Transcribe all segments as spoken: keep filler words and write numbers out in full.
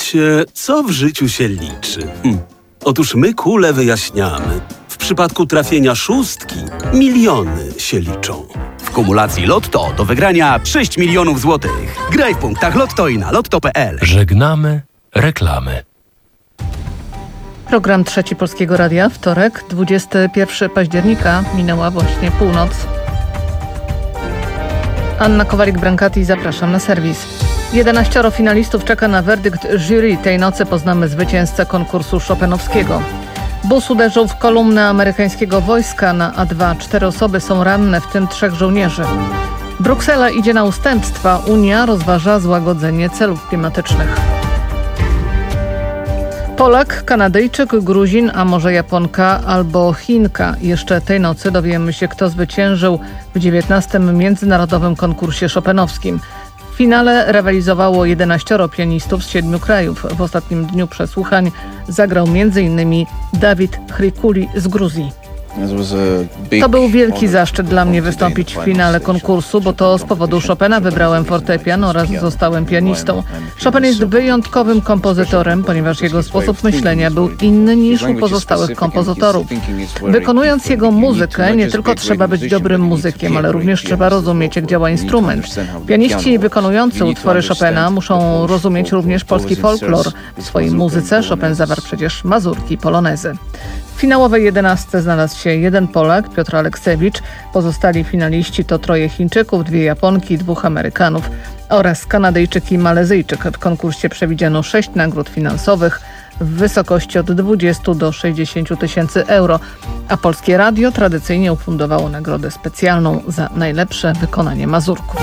się, co w życiu się liczy. Hm. Otóż my kule wyjaśniamy. W przypadku trafienia szóstki miliony się liczą. W kumulacji Lotto do wygrania sześć milionów złotych. Graj w punktach Lotto i na lotto kropka p l. Żegnamy reklamy. Program Trzeci Polskiego Radia, wtorek, dwudziestego pierwszego października, minęła właśnie północ. Anna Kowalik-Brankati, zapraszam na serwis. jedenaścioro finalistów czeka na werdykt jury. Tej nocy poznamy zwycięzcę konkursu chopinowskiego. Bus uderzył w kolumnę amerykańskiego wojska na A dwa. Cztery osoby są ranne, w tym trzech żołnierzy. Bruksela idzie na ustępstwa. Unia rozważa złagodzenie celów klimatycznych. Polak, Kanadyjczyk, Gruzin, a może Japonka albo Chinka. Jeszcze tej nocy dowiemy się, kto zwyciężył w dziewiętnastym międzynarodowym konkursie chopinowskim. W finale rywalizowało jedenaścioro pianistów z siedmiu krajów. W ostatnim dniu przesłuchań zagrał między innymi Dawid Chrikuli z Gruzji. To był wielki zaszczyt dla mnie wystąpić w finale konkursu, bo to z powodu Chopina wybrałem fortepian oraz zostałem pianistą. Chopin jest wyjątkowym kompozytorem, ponieważ jego sposób myślenia był inny niż u pozostałych kompozytorów. Wykonując jego muzykę, nie tylko trzeba być dobrym muzykiem, ale również trzeba rozumieć, jak działa instrument. Pianiści wykonujący utwory Chopina muszą rozumieć również polski folklor. W swojej muzyce Chopin zawarł przecież mazurki i polonezy. W finałowej jedenastce znalazł się jeden Polak, Piotr Aleksewicz. Pozostali finaliści to troje Chińczyków, dwie Japonki, dwóch Amerykanów oraz Kanadyjczyk i Malezyjczyk. W konkursie przewidziano sześć nagród finansowych w wysokości od dwudziestu do sześćdziesięciu tysięcy euro, a Polskie Radio tradycyjnie ufundowało nagrodę specjalną za najlepsze wykonanie mazurków.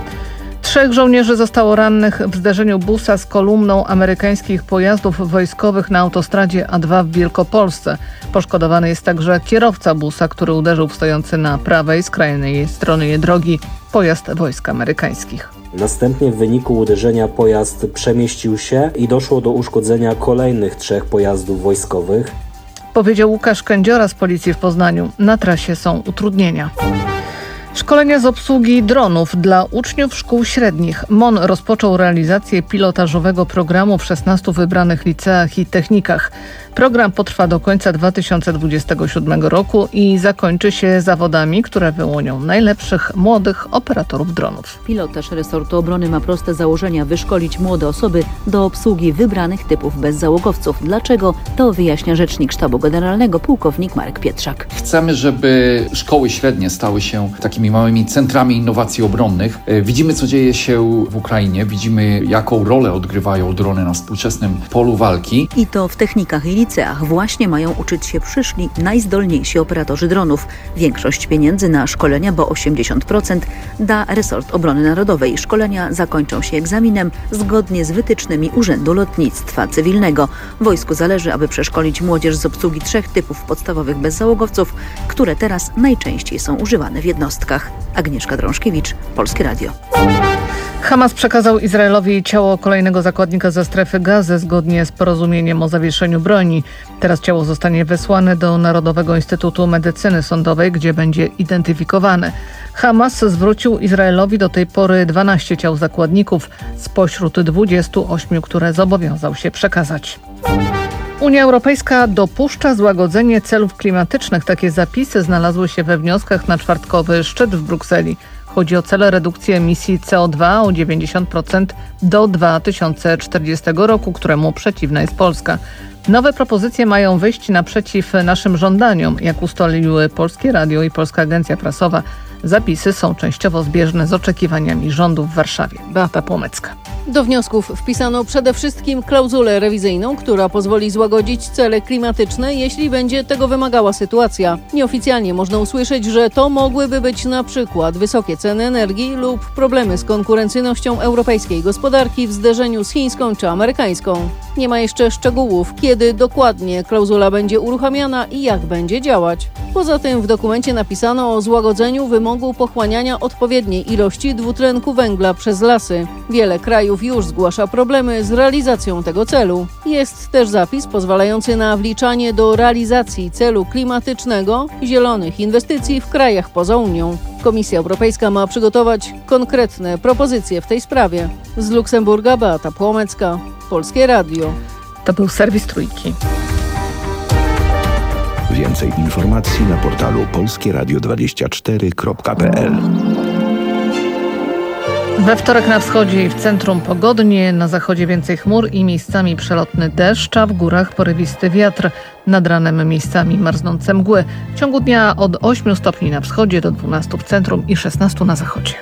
Trzech żołnierzy zostało rannych w zderzeniu busa z kolumną amerykańskich pojazdów wojskowych na autostradzie A dwa w Wielkopolsce. Poszkodowany jest także kierowca busa, który uderzył w stojący na prawej, skrajnej stronie drogi pojazd wojsk amerykańskich. Następnie w wyniku uderzenia pojazd przemieścił się i doszło do uszkodzenia kolejnych trzech pojazdów wojskowych. Powiedział Łukasz Kędziora z Policji w Poznaniu. Na trasie są utrudnienia. Szkolenia z obsługi dronów dla uczniów szkół średnich. M O N rozpoczął realizację pilotażowego programu w szesnastu wybranych liceach i technikach. Program potrwa do końca dwa tysiące dwudziestego siódmego roku i zakończy się zawodami, które wyłonią najlepszych młodych operatorów dronów. Pilotaż resortu obrony ma proste założenia: wyszkolić młode osoby do obsługi wybranych typów bezzałogowców. Dlaczego? To wyjaśnia rzecznik Sztabu Generalnego pułkownik Marek Pietrzak. Chcemy, żeby szkoły średnie stały się takimi małymi centrami innowacji obronnych. Widzimy, co dzieje się w Ukrainie, widzimy, jaką rolę odgrywają drony na współczesnym polu walki. I to w technikach i liceach właśnie mają uczyć się przyszli najzdolniejsi operatorzy dronów. Większość pieniędzy na szkolenia, bo osiemdziesiąt procent, da resort obrony narodowej. Szkolenia zakończą się egzaminem zgodnie z wytycznymi Urzędu Lotnictwa Cywilnego. Wojsku zależy, aby przeszkolić młodzież z obsługi trzech typów podstawowych bezzałogowców, które teraz najczęściej są używane w jednostkach. Agnieszka Drążkiewicz, Polskie Radio. Hamas przekazał Izraelowi ciało kolejnego zakładnika ze strefy Gazy zgodnie z porozumieniem o zawieszeniu broni. Teraz ciało zostanie wysłane do Narodowego Instytutu Medycyny Sądowej, gdzie będzie identyfikowane. Hamas zwrócił Izraelowi do tej pory dwanaście ciał zakładników spośród dwudziestu ośmiu, które zobowiązał się przekazać. Unia Europejska dopuszcza złagodzenie celów klimatycznych. Takie zapisy znalazły się we wnioskach na czwartkowy szczyt w Brukseli. Chodzi o cele redukcji emisji C O dwa o dziewięćdziesiąt procent do dwa tysiące czterdziestego roku, któremu przeciwna jest Polska. Nowe propozycje mają wyjść naprzeciw naszym żądaniom. Jak ustaliły Polskie Radio i Polska Agencja Prasowa, zapisy są częściowo zbieżne z oczekiwaniami rządu w Warszawie. Beata Płomecka. Do wniosków wpisano przede wszystkim klauzulę rewizyjną, która pozwoli złagodzić cele klimatyczne, jeśli będzie tego wymagała sytuacja. Nieoficjalnie można usłyszeć, że to mogłyby być na przykład wysokie ceny energii lub problemy z konkurencyjnością europejskiej gospodarki w zderzeniu z chińską czy amerykańską. Nie ma jeszcze szczegółów, kiedy dokładnie klauzula będzie uruchamiana i jak będzie działać. Poza tym w dokumencie napisano o złagodzeniu wymogu pochłaniania odpowiedniej ilości dwutlenku węgla przez lasy. Wiele krajów już zgłasza problemy z realizacją tego celu. Jest też zapis pozwalający na wliczanie do realizacji celu klimatycznego zielonych inwestycji w krajach poza Unią. Komisja Europejska ma przygotować konkretne propozycje w tej sprawie. Z Luksemburga Beata Płomecka, Polskie Radio. To był serwis Trójki. Więcej informacji na portalu polskie radio dwadzieścia cztery kropka p l. We wtorek na wschodzie i w centrum pogodnie, na zachodzie więcej chmur i miejscami przelotny deszcz, a w górach porywisty wiatr. Nad ranem miejscami marznące mgły. W ciągu dnia od ośmiu stopni na wschodzie do dwunastu w centrum i szesnastu na zachodzie.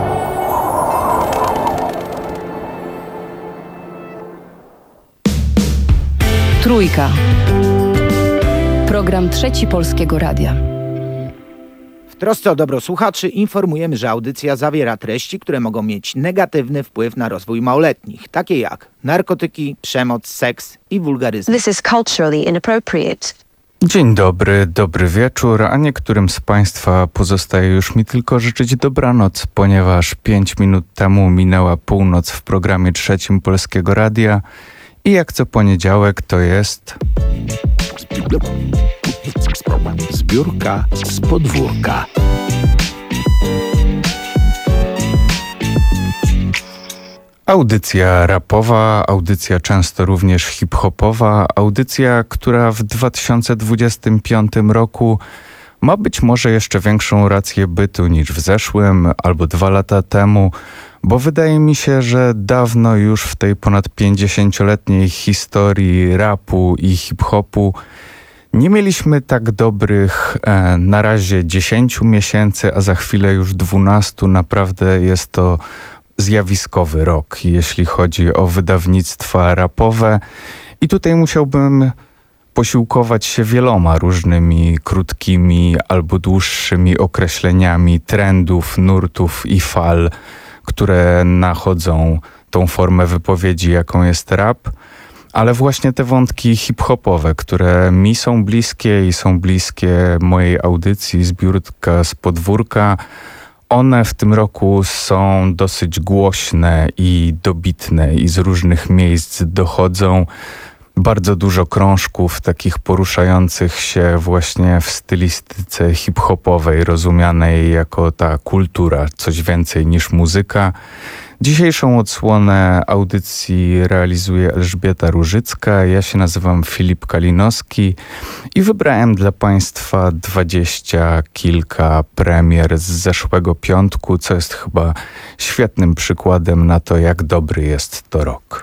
Trójka. Program Trzeci Polskiego Radia. W trosce o dobro słuchaczy informujemy, że audycja zawiera treści, które mogą mieć negatywny wpływ na rozwój małoletnich, takie jak narkotyki, przemoc, seks i wulgaryzm. This is culturally inappropriate. Dzień dobry, dobry wieczór, a niektórym z Państwa pozostaje już mi tylko życzyć dobranoc, ponieważ pięć minut temu minęła północ w programie Trzecim Polskiego Radia i jak co poniedziałek to jest... Zbiórka z podwórka. Audycja rapowa, audycja często również hip-hopowa, audycja, która w dwa tysiące dwudziestym piątym roku ma być może jeszcze większą rację bytu niż w zeszłym albo dwa lata temu, bo wydaje mi się, że dawno już w tej ponad pięćdziesięcioletniej historii rapu i hip-hopu nie mieliśmy tak dobrych e, na razie dziesięciu miesięcy, a za chwilę już dwunastu. Naprawdę jest to zjawiskowy rok, jeśli chodzi o wydawnictwa rapowe. I tutaj musiałbym posiłkować się wieloma różnymi krótkimi albo dłuższymi określeniami trendów, nurtów i fal, które nachodzą tą formę wypowiedzi, jaką jest rap. Ale właśnie te wątki hip-hopowe, które mi są bliskie i są bliskie mojej audycji Zbiórka z podwórka, one w tym roku są dosyć głośne i dobitne i z różnych miejsc dochodzą. Bardzo dużo krążków takich poruszających się właśnie w stylistyce hip-hopowej, rozumianej jako ta kultura, coś więcej niż muzyka. Dzisiejszą odsłonę audycji realizuje Elżbieta Różycka, ja się nazywam Filip Kalinowski i wybrałem dla Państwa dwadzieścia kilka premier z zeszłego piątku, co jest chyba świetnym przykładem na to, jak dobry jest to rok.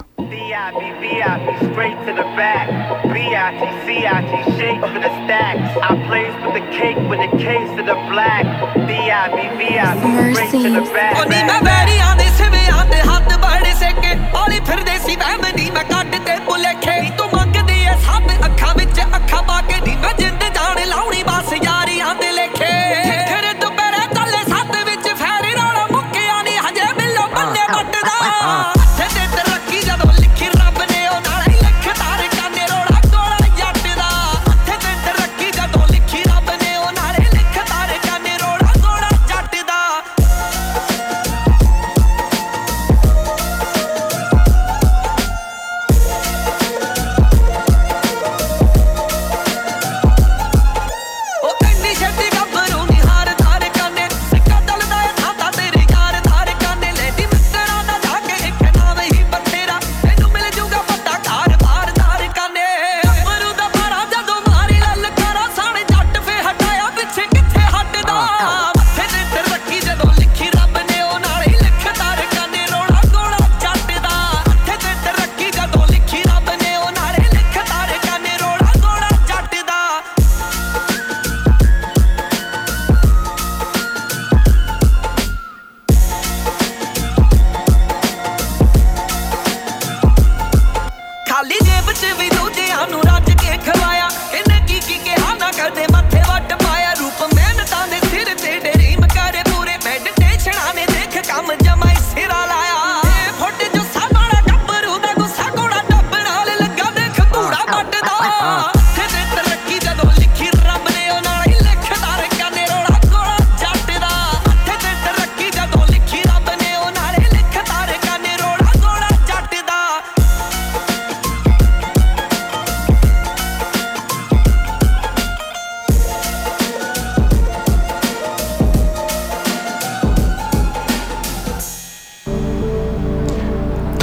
ਹੱਥ ਬੜੇ ਸਕੇ ਔਲੀ ਫਿਰਦੇ ਸੀ ਵਹਿਮਦੀ ਮੈਂ ਕੱਢ ਤੇ ਭੁਲੇਖੇ ਤੂੰ ਮੰਗਦੀ ਐ ਸੱਤ ਅੱਖਾਂ ਵਿੱਚ ਅੱਖਾਂ ਪਾ ਕੇ ਨੀ ਮੈਂ ਜਿੰਦ ਜਾਣ ਲਾਉਣੀ ਬਸ ਯਾਰੀਆਂ ਦੇ ਲੇਖੇ ਫਿਰ ਦੁਪਹਿਰੇ ਚੱਲੇ ਸੱਤ ਵਿੱਚ ਫੈਰੀ ਰੌਲਾ ਮੁੱਕਿਆ ਨੀ ਹਜੇ ਮਿਲੋ ਬੰਨੇ ਵੱਟਦਾ ਹੱਥੇ ਤੇ ਤਰੱਕੀ ਜਦੋਂ ਲਿਖੀ ਰੱਬ ਨੇ ਉਹ ਨਾਲ ਹੀ ਲਿਖ ਤਾਰ ਕਾਨੇ ਰੌਲਾ ਗੋਲਾ ਜੱਟ ਦਾ ਹੱਥੇ ਤੇ ਤਰੱਕੀ ਜਦੋਂ ਲਿਖੀ ਰੱਬ ਨੇ ਉਹ ਨਾਲ ਹੀ ਲਿਖ ਤਾਰ ਕਾਨੇ ਰੌਲਾ ਗੋਲਾ ਜੱਟ ਦਾ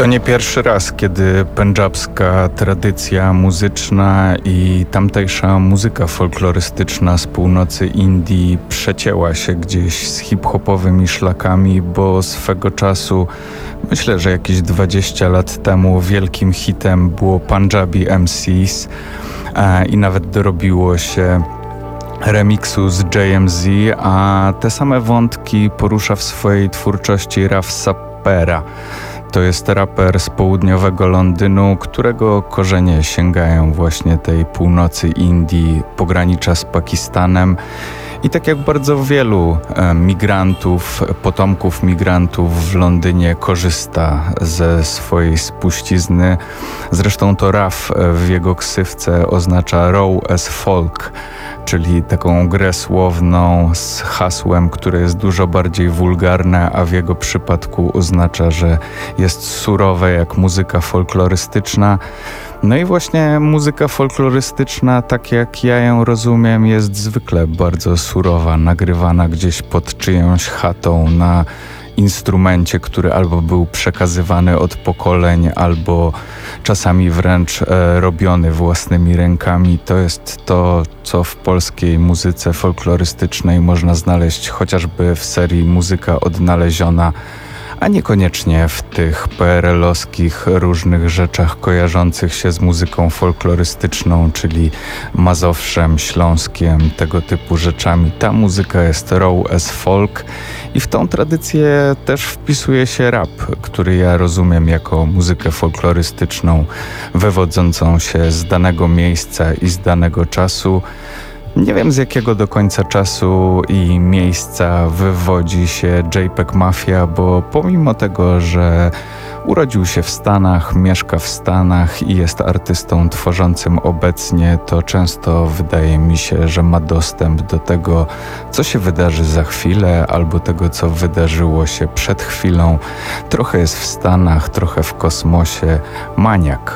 To nie pierwszy raz, kiedy pendżabska tradycja muzyczna i tamtejsza muzyka folklorystyczna z północy Indii przecięła się gdzieś z hip-hopowymi szlakami, bo swego czasu, myślę, że jakieś dwadzieścia lat temu wielkim hitem było Punjabi M Cs e, i nawet dorobiło się remiksu z J M Z, a te same wątki porusza w swojej twórczości Raf Sapera. To jest raper z południowego Londynu, którego korzenie sięgają właśnie tej północy Indii, pogranicza z Pakistanem. I tak jak bardzo wielu e, migrantów, potomków migrantów w Londynie korzysta ze swojej spuścizny. Zresztą to Raf w jego ksywce oznacza Raw as Folk, czyli taką grę słowną z hasłem, które jest dużo bardziej wulgarne, a w jego przypadku oznacza, że jest surowe jak muzyka folklorystyczna. No i właśnie muzyka folklorystyczna, tak jak ja ją rozumiem, jest zwykle bardzo surowa, nagrywana gdzieś pod czyjąś chatą na instrumencie, który albo był przekazywany od pokoleń, albo czasami wręcz e, robiony własnymi rękami. To jest to, co w polskiej muzyce folklorystycznej można znaleźć chociażby w serii Muzyka Odnaleziona, a niekoniecznie w tych P R L-owskich różnych rzeczach kojarzących się z muzyką folklorystyczną, czyli Mazowszem, Śląskiem, tego typu rzeczami. Ta muzyka jest raw as folk i w tą tradycję też wpisuje się rap, który ja rozumiem jako muzykę folklorystyczną, wywodzącą się z danego miejsca i z danego czasu. Nie wiem, z jakiego do końca czasu i miejsca wywodzi się JPEG Mafia, bo pomimo tego, że urodził się w Stanach, mieszka w Stanach i jest artystą tworzącym obecnie, to często wydaje mi się, że ma dostęp do tego, co się wydarzy za chwilę, albo tego, co wydarzyło się przed chwilą. Trochę jest w Stanach, trochę w kosmosie. Maniak.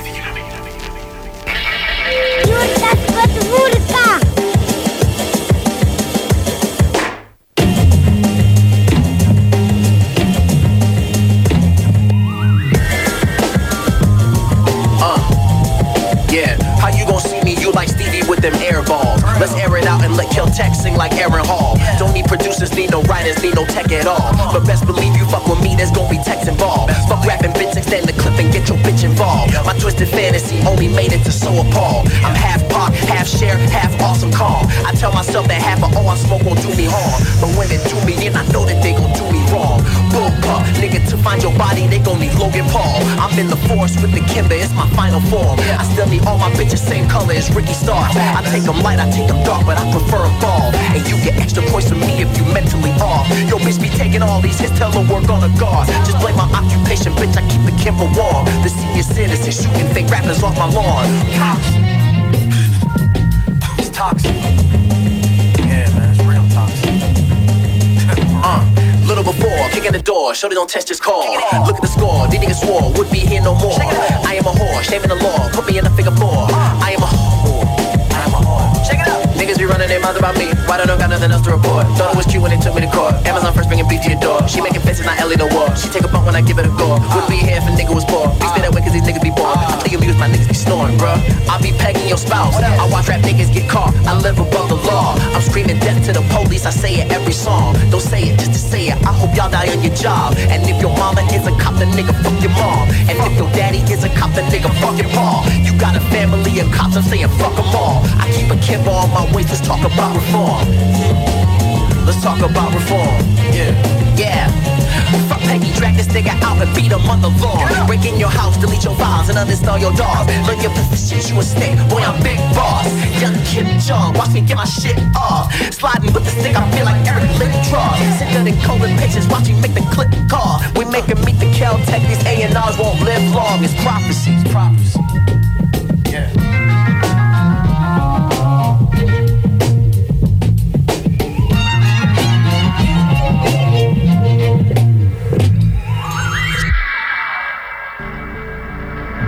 Let's air it out and let Kel-Tec sing like Aaron Hall. Don't need producers, need no writers, need no tech at all. But best believe you fuck with me, there's gonna be text involved. Fuck rapping bits, extend the clip and get your bitch involved. My twisted fantasy only made it to so appalled. I'm half pop, half share, half awesome calm. I tell myself that half of all I smoke won't do me harm. But when it do me, then I know that they gon' do me wrong. Bull pup, nigga, to find your body, they gon' need Logan Paul. I'm in the forest with the Kimber, it's my final form. I still need all my bitches same color as Ricky Starr. I take them light, I take them dark, but I prefer them bald. And you get extra points from me if you mentally off. Yo, bitch be taking all these hits, tell her work on the guard. Just blame my occupation, bitch, I keep the Kimber warm. The senior citizen shooting fake rappers off my lawn. Toxic. It's toxic. Yeah, man, it's real toxic. uh. Little before, kicking the door, shorty don't test his call. Look at the score, these niggas swore, would be here no more. I am a whore, shame in the law, put me in the figure four. I am a whore, I am a whore. Check it out. Niggas be running their mouths about me, why don't know got nothing else to report? Thought it was cute when they took me to court. Amazon first bringing beef to your door. She making faces, not Ellie no war. She take a bump when I give it a gore. Wouldn't be here if a nigga was poor. We stay that way cause these niggas be born. I think abuse my niggas be snoring, bruh. I be pegging your spouse. I watch rap niggas get caught. I live above the law. I'm screaming death to the police, I say it every song. Don't say it just to say it, I hope y'all die on your job. And if your mama is a cop, then nigga fuck your mom. And if your daddy is a cop, then nigga fuck your paw. You got a family of cops, I'm saying fuck them all. I keep a Kimber on my waist, let's talk about reform. Let's talk about reform. Yeah, yeah. Fuck Peggy, drag this nigga out and beat him on the lawn. Break in your house, delete your files and uninstall your dogs. Learn your position, you a snake, boy I'm big boss. Young Kim Jong, watch me get my shit off. Sliding with the stick, I feel like Eric Lindros. Sicker than Colin pictures, watch me make the clip call. We make him meet the Kel-Tec, these A and R's won't live long. It's prophecy, it's prophecy. Yeah.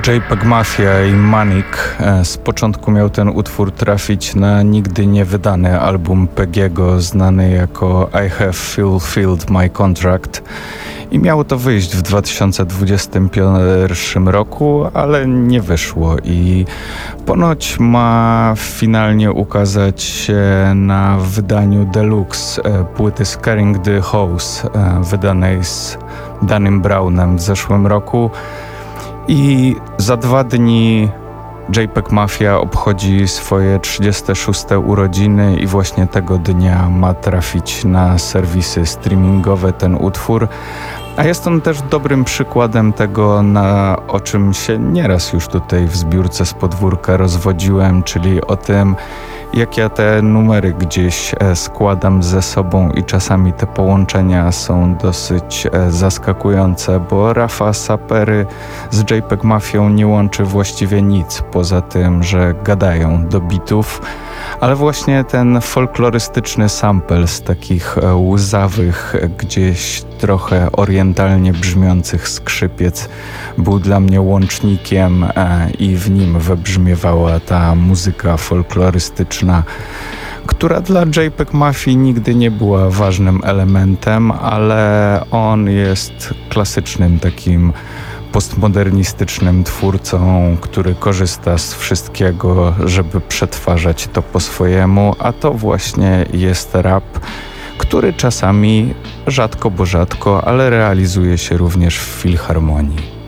JPEG Mafia i Manik. Z początku miał ten utwór trafić na nigdy nie wydany album Peggy'ego, znany jako I Have Fulfilled My Contract. I miało to wyjść w dwa tysiące dwudziestym pierwszym roku, ale nie wyszło i ponoć ma finalnie ukazać się na wydaniu deluxe płyty Scaring the House, wydanej z Danym Brownem w zeszłym roku. I za dwa dni JPEG Mafia obchodzi swoje trzydzieste szóste urodziny i właśnie tego dnia ma trafić na serwisy streamingowe ten utwór. A jest on też dobrym przykładem tego, na, o czym się nieraz już tutaj w zbiórce z podwórka rozwodziłem, czyli o tym, jak ja te numery gdzieś składam ze sobą i czasami te połączenia są dosyć zaskakujące, bo Rafa Sapery z JPEG Mafią nie łączy właściwie nic, poza tym, że gadają do bitów, ale właśnie ten folklorystyczny sample z takich łzawych, gdzieś trochę orientalnie brzmiących skrzypiec był dla mnie łącznikiem i w nim wybrzmiewała ta muzyka folklorystyczna, która dla JPEG Mafii nigdy nie była ważnym elementem, ale on jest klasycznym takim postmodernistycznym twórcą, który korzysta z wszystkiego, żeby przetwarzać to po swojemu, a to właśnie jest rap, który czasami, rzadko bo rzadko, ale realizuje się również w filharmonii.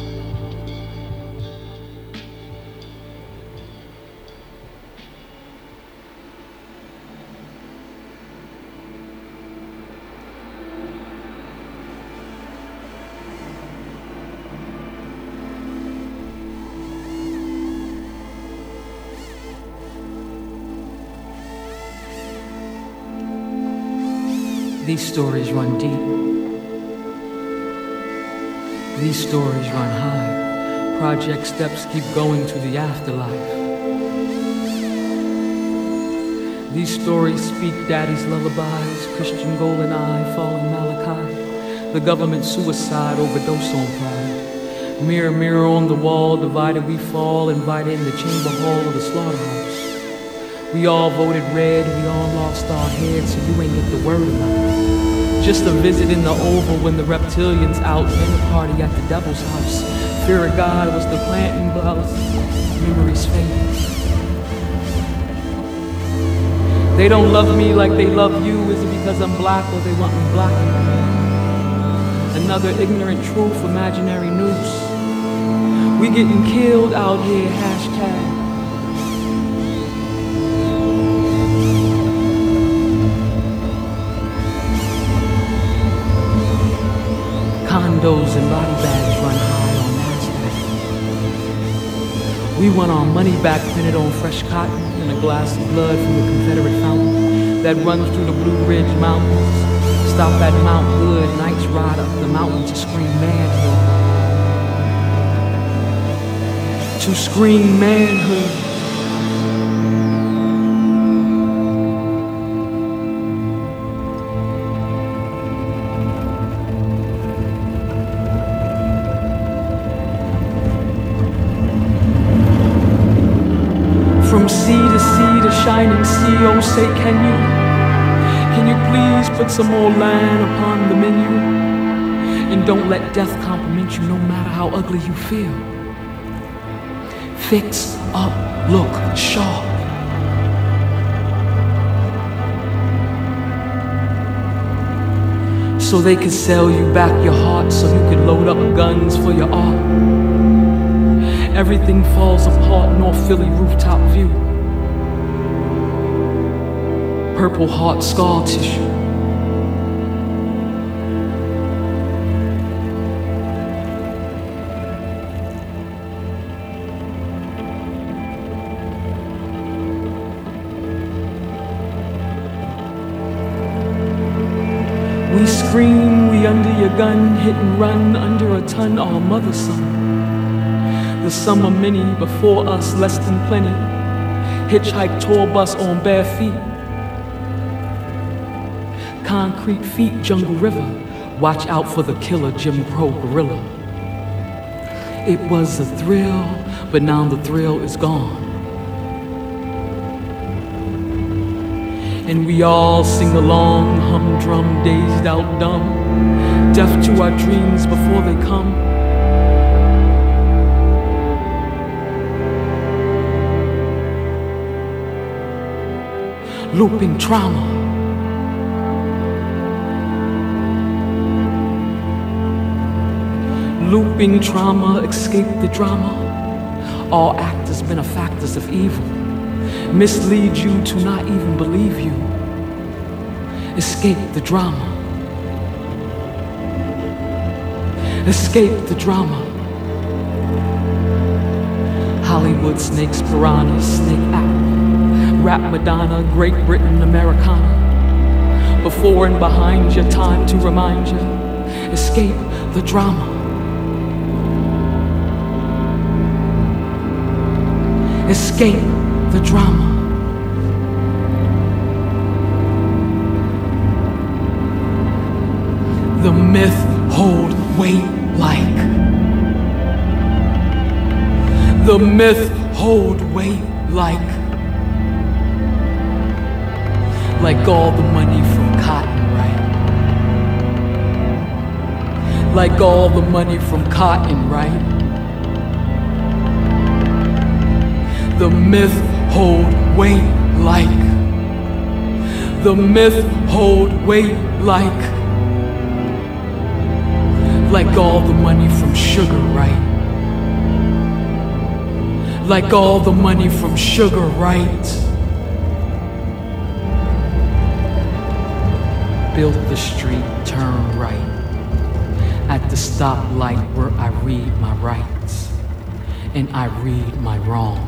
These stories run deep. These stories run high. Project steps keep going to the afterlife. These stories speak daddy's lullabies, Christian golden eye, fallen Malachi, the government suicide, overdose on pride. Mirror, mirror on the wall, divided we fall, invited in the chamber hall of the slaughterhouse. We all voted red, we all lost our heads, so you ain't get the word about it. Just a visit in the Oval when the reptilians out, then a party at the devil's house. Fear of God was the planting blouse, memories fade. They don't love me like they love you, is it because I'm black or they want me black? Another ignorant truth, imaginary news. We getting killed out here, hashtag. Condos and body bags run high on NASDAQ. We want our money back printed on fresh cotton and a glass of blood from the Confederate fountain that runs through the Blue Ridge Mountains. Stop at Mount Hood, nights ride up the mountain to scream manhood. To scream manhood. From sea to sea to shining sea, oh say can you, can you please put some more land upon the menu? And don't let death compliment you no matter how ugly you feel. Fix up, look sharp. So they could sell you back your heart, so you could load up guns for your art. Everything falls apart, North Philly rooftop view. Purple heart scar tissue. We scream, we under your gun, hit and run under a ton, our mother's son. The summer many before us, less than plenty. Hitchhike tour bus on bare feet. Concrete feet, Jungle River. Watch out for the killer Jim Crow gorilla. It was a thrill, but now the thrill is gone. And we all sing along, humdrum, dazed out, dumb, deaf to our dreams before they come. Looping trauma. Looping trauma, escape the drama. All actors, benefactors of evil, mislead you to not even believe you. Escape the drama. Escape the drama. Hollywood snakes, piranhas, snake act, rap Madonna, Great Britain, Americana. Before and behind your time to remind you. Escape the drama. Escape the drama. The myth hold weight like. The myth hold weight like. Like all the money from cotton, right? Like all the money from cotton, right? The myth hold weight like. The myth hold weight like. Like all the money from sugar, right? Like all the money from sugar, right? Built the street, turn right. At the stoplight where I read my rights and I read my wrongs.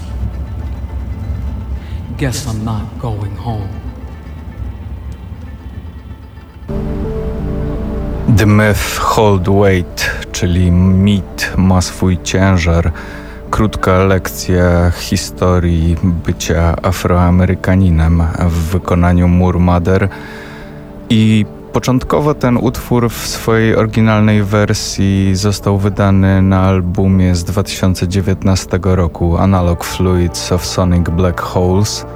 Guess I'm not going home. The myth hold weight, czyli mit ma swój ciężar. Krótka lekcja historii bycia Afroamerykaninem w wykonaniu Moor Mother. I początkowo ten utwór w swojej oryginalnej wersji został wydany na albumie z dwa tysiące dziewiętnastego roku Analog Fluids of Sonic Black Holes,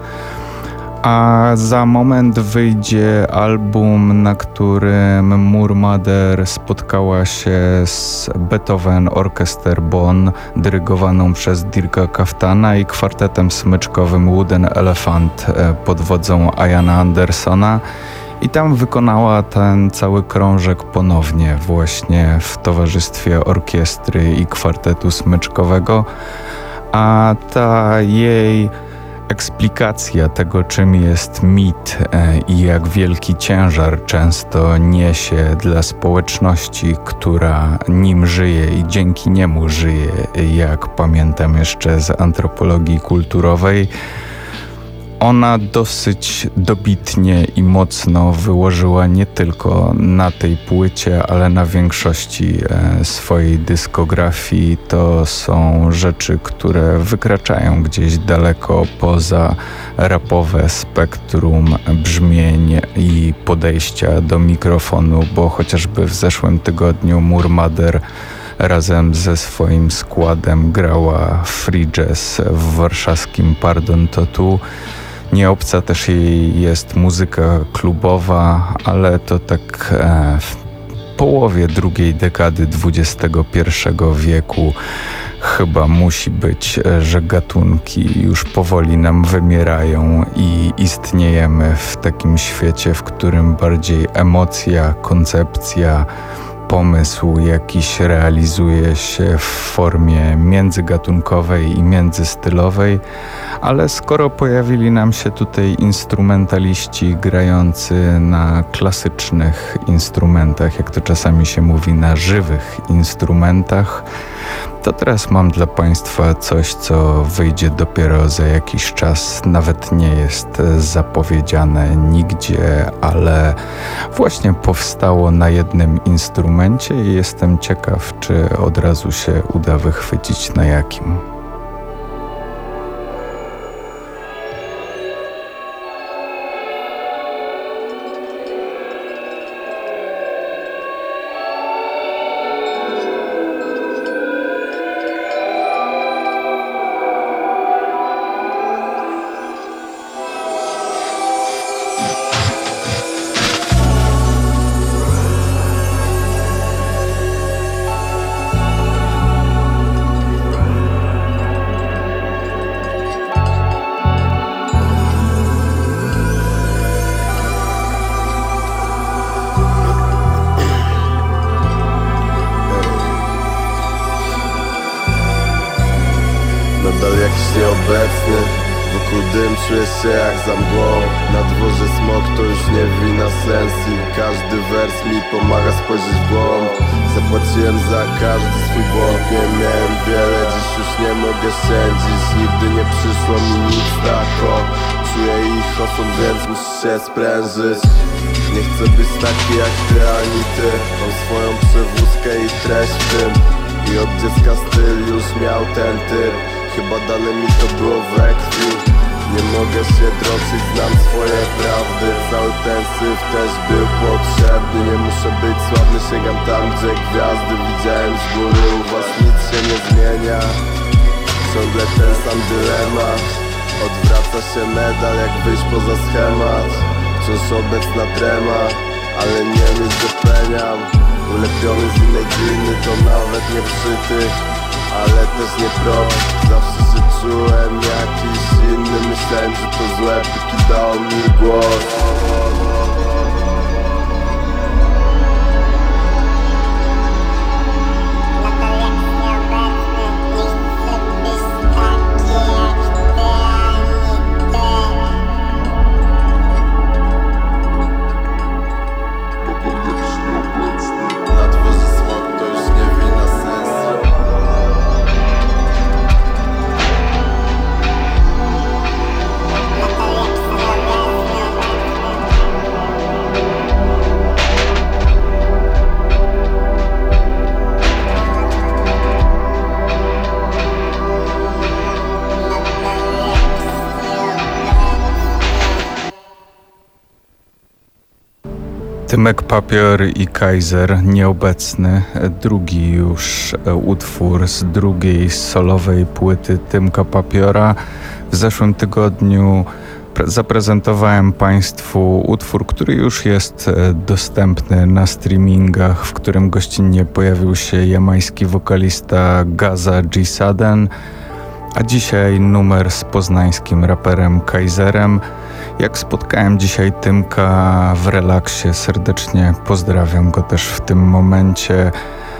a za moment wyjdzie album, na którym Moor Mother spotkała się z Beethoven Orchester Bonn, dyrygowaną przez Dirka Kaftana, i kwartetem smyczkowym Wooden Elephant pod wodzą Iana Andersona. I tam wykonała ten cały krążek ponownie właśnie w towarzystwie orkiestry i kwartetu smyczkowego, a ta jej eksplikacja tego, czym jest mit e, i jak wielki ciężar często niesie dla społeczności, która nim żyje i dzięki niemu żyje, jak pamiętam jeszcze z antropologii kulturowej, ona dosyć dobitnie i mocno wyłożyła nie tylko na tej płycie, ale na większości e, swojej dyskografii. To są rzeczy, które wykraczają gdzieś daleko poza rapowe spektrum brzmień i podejścia do mikrofonu, bo chociażby w zeszłym tygodniu Moor Mother razem ze swoim składem grała free jazz w warszawskim Pardon Totu. Nie obca też jej jest muzyka klubowa, ale to tak e, w połowie drugiej dekady dwudziestego pierwszego wieku chyba musi być, że gatunki już powoli nam wymierają i istniejemy w takim świecie, w którym bardziej emocja, koncepcja, pomysł jakiś realizuje się w formie międzygatunkowej i międzystylowej, ale skoro pojawili nam się tutaj instrumentaliści grający na klasycznych instrumentach, jak to czasami się mówi, na żywych instrumentach, to teraz mam dla Państwa coś, co wyjdzie dopiero za jakiś czas, nawet nie jest zapowiedziane nigdzie, ale właśnie powstało na jednym instrumencie i jestem ciekaw, czy od razu się uda wychwycić na jakim. nadal jakiś nieobecny. Wokół dym, czuję się jak za mgłą. Na dworze smok to już nie wina sensji. Każdy wers mi pomaga spojrzeć w głąb. Zapłaciłem za każdy swój błąd. Nie miałem wiele, dziś już nie mogę sędzić. Nigdy nie przyszło mi nic tak o. Czuję ich osąd, więc muszę się sprężyć. Nie chcę być taki jak ty ani ty. Mam swoją przewózkę i treść w tym. I od dziecka styl już miał ten typ. Chyba dane mi to było we krwi. Nie mogę się droczyć, znam swoje prawdy. Cały ten syf też był potrzebny. Nie muszę być sławny, sięgam tam gdzie gwiazdy. Widziałem z góry, u was nic się nie zmienia. Ciągle ten sam dylemat. Odwraca się medal, jak wyjść poza schemat. Wciąż obecna trema, ale nie myśl, że peniam. Ulepiony z innej gliny, to nawet nie przytych, ale też nie prop. Zawsze się czułem jakiś inny. Myślałem, że to złe, póki dał mi głos. Tymek Papior i Kaiser, nieobecny, drugi już utwór z drugiej solowej płyty Tymka Papiora. W zeszłym tygodniu zaprezentowałem Państwu utwór, który już jest dostępny na streamingach, w którym gościnnie pojawił się jamański wokalista Gaza G. Sudden, a dzisiaj numer z poznańskim raperem Kaiserem. Jak spotkałem dzisiaj Tymka w relaksie, serdecznie pozdrawiam go też w tym momencie,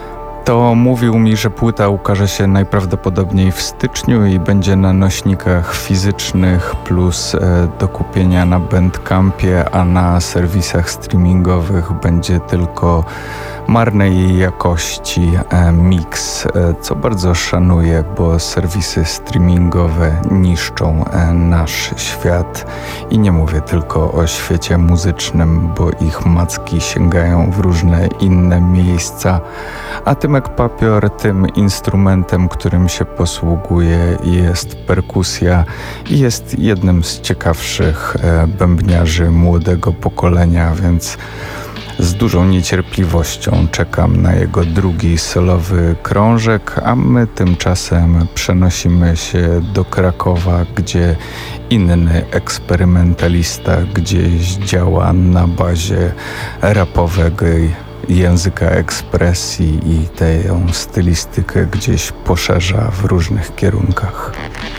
to mówił mi, że płyta ukaże się najprawdopodobniej w styczniu i będzie na nośnikach fizycznych plus e, do kupienia na Bandcampie, a na serwisach streamingowych będzie tylko marnej jakości e, mix, e, co bardzo szanuję, bo serwisy streamingowe niszczą e, nasz świat i nie mówię tylko o świecie muzycznym, bo ich macki sięgają w różne inne miejsca, a Tymek Papior, tym instrumentem, którym się posługuje, jest perkusja i jest jednym z ciekawszych e, bębniarzy młodego pokolenia, więc z dużą niecierpliwością czekam na jego drugi solowy krążek, a my tymczasem przenosimy się do Krakowa, gdzie inny eksperymentalista gdzieś działa na bazie rapowego języka ekspresji i tę stylistykę gdzieś poszerza w różnych kierunkach.